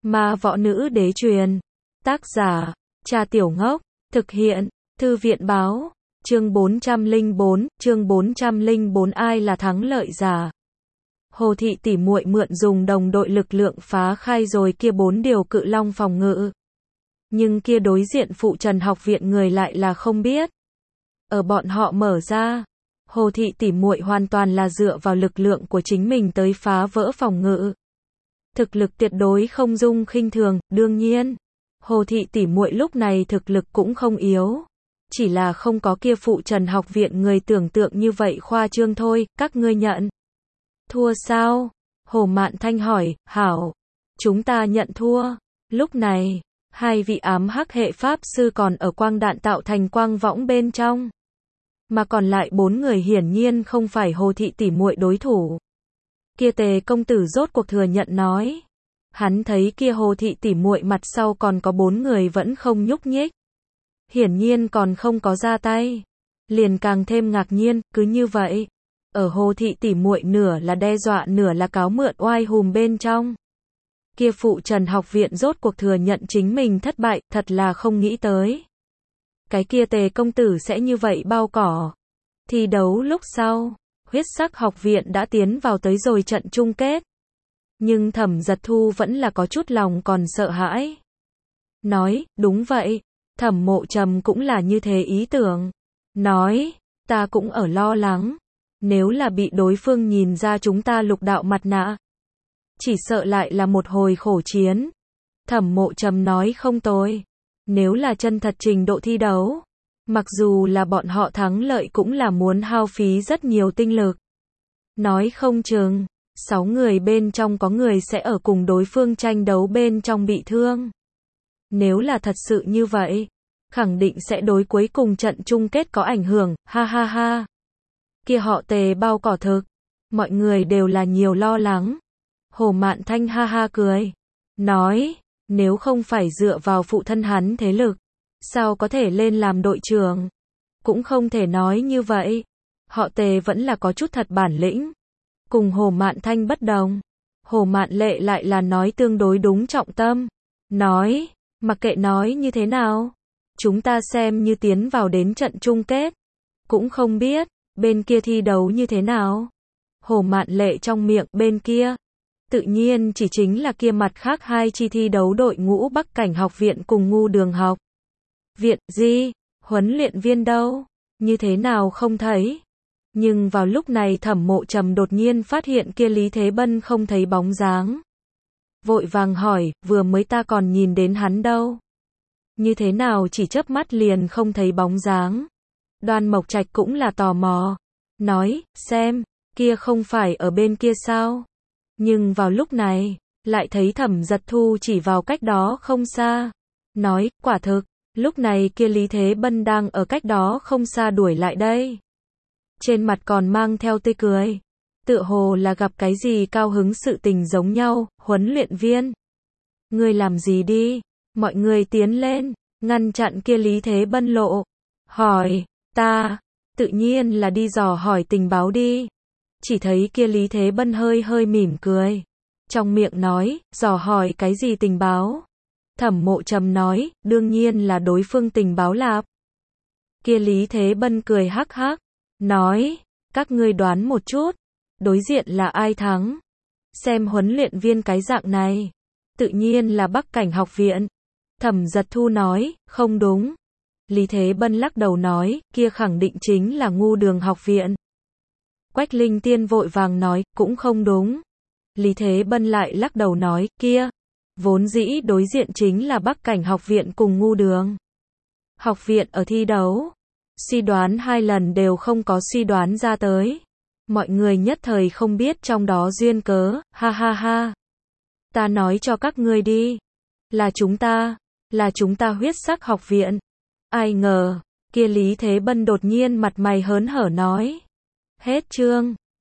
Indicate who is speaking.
Speaker 1: Ma võ nữ đế truyền. Tác giả, Trà Tiểu Ngốc. Thực hiện, Thư viện báo. Chương 404, ai là thắng lợi giả. Hồ thị tỷ muội mượn dùng đồng đội lực lượng phá khai rồi kia 4 điều cự long phòng ngự. Nhưng kia đối diện phụ trần học viện người lại là không biết. Ở bọn họ mở ra, Hồ thị tỷ muội hoàn toàn là dựa vào lực lượng của chính mình tới phá vỡ phòng ngự. Thực lực tuyệt đối không dung khinh thường, đương nhiên, Hồ thị tỷ muội lúc này thực lực cũng không yếu. Chỉ là không có kia phụ trần học viện người tưởng tượng như vậy khoa trương thôi, các ngươi nhận. Thua sao? Hồ Mạn Thanh hỏi, hảo. Chúng ta nhận thua. Lúc này, hai vị ám hắc hệ pháp sư còn ở quang đạn tạo thành quang võng bên trong. Mà còn lại 4 người hiển nhiên không phải Hồ thị tỷ muội đối thủ. Kia Tề công tử rốt cuộc thừa nhận nói. Hắn thấy kia Hồ thị tỷ muội mặt sau còn có 4 người vẫn không nhúc nhích. Hiển nhiên còn không có ra tay. Liền càng thêm ngạc nhiên, cứ như vậy. Ở Hồ thị tỷ muội nửa là đe dọa nửa là cáo mượn oai hùm bên trong. Kia phụ trần học viện rốt cuộc thừa nhận chính mình thất bại, thật là không nghĩ tới. Cái kia Tề công tử sẽ như vậy bao cỏ. Thi đấu lúc sau, huyết sắc học viện đã tiến vào tới rồi trận chung kết. Nhưng Thẩm Giật Thu vẫn là có chút lòng còn sợ hãi. Nói, đúng vậy, Thẩm Mộ Trầm cũng là như thế ý tưởng. Nói, ta cũng ở lo lắng. Nếu là bị đối phương nhìn ra chúng ta lục đạo mặt nạ, chỉ sợ lại là một hồi khổ chiến. Thẩm Mộ Trầm nói không tồi. Nếu là chân thật trình độ thi đấu, mặc dù là bọn họ thắng lợi cũng là muốn hao phí rất nhiều tinh lực. Nói không chừng, 6 người bên trong có người sẽ ở cùng đối phương tranh đấu bên trong bị thương. Nếu là thật sự như vậy, khẳng định sẽ đối cuối cùng trận chung kết có ảnh hưởng, ha ha ha. Kia họ Tề bao cỏ thực, mọi người đều là nhiều lo lắng. Hồ Mạn Thanh ha ha cười, nói, nếu không phải dựa vào phụ thân hắn thế lực, sao có thể lên làm đội trưởng? Cũng không thể nói như vậy. Họ Tề vẫn là có chút thật bản lĩnh. Cùng Hồ Mạn Thanh bất đồng. Hồ Mạn Lệ lại là nói tương đối đúng trọng tâm. Nói, mặc kệ nói như thế nào, chúng ta xem như tiến vào đến trận chung kết. Cũng không biết, bên kia thi đấu như thế nào. Hồ Mạn Lệ trong miệng bên kia. Tự nhiên chỉ chính là kia mặt khác hai chi thi đấu đội ngũ Bắc Cảnh học viện cùng Ngu Đường học viện, gì? Huấn luyện viên đâu? Như thế nào không thấy? Nhưng vào lúc này Thẩm Mộ Trầm đột nhiên phát hiện kia Lý Thế Bân không thấy bóng dáng. Vội vàng hỏi, vừa mới ta còn nhìn đến hắn đâu? Như thế nào chỉ chớp mắt liền không thấy bóng dáng? Đoan Mộc Trạch cũng là tò mò. Nói, xem, kia không phải ở bên kia sao? Nhưng vào lúc này, lại thấy Thẩm Giật Thu chỉ vào cách đó không xa. Nói, quả thực, lúc này kia Lý Thế Bân đang ở cách đó không xa đuổi lại đây. Trên mặt còn mang theo tươi cười. Tựa hồ là gặp cái gì cao hứng sự tình giống nhau, huấn luyện viên. Ngươi làm gì đi? Mọi người tiến lên, ngăn chặn kia Lý Thế Bân lộ. Hỏi, ta, tự nhiên là đi dò hỏi tình báo đi. Chỉ thấy kia Lý Thế Bân hơi hơi mỉm cười. Trong miệng nói, dò hỏi cái gì tình báo? Thẩm Mộ Trầm nói, đương nhiên là đối phương tình báo lạp. Kia Lý Thế Bân cười hắc hắc. Nói, các ngươi đoán một chút. Đối diện là ai thắng? Xem huấn luyện viên cái dạng này. Tự nhiên là Bắc Cảnh học viện. Thẩm Giật Thu nói, không đúng. Lý Thế Bân lắc đầu nói, kia khẳng định chính là Ngu Đường học viện. Quách Linh Tiên vội vàng nói, cũng không đúng. Lý Thế Bân lại lắc đầu nói, kia, vốn dĩ đối diện chính là Bắc Cảnh học viện cùng Ngu Đường học viện ở thi đấu. Suy đoán 2 lần đều không có suy đoán ra tới. Mọi người nhất thời không biết trong đó duyên cớ, ha ha ha. Ta nói cho các ngươi đi. Là chúng ta huyết sắc học viện. Ai ngờ, kia Lý Thế Bân đột nhiên mặt mày hớn hở nói. Hết chương.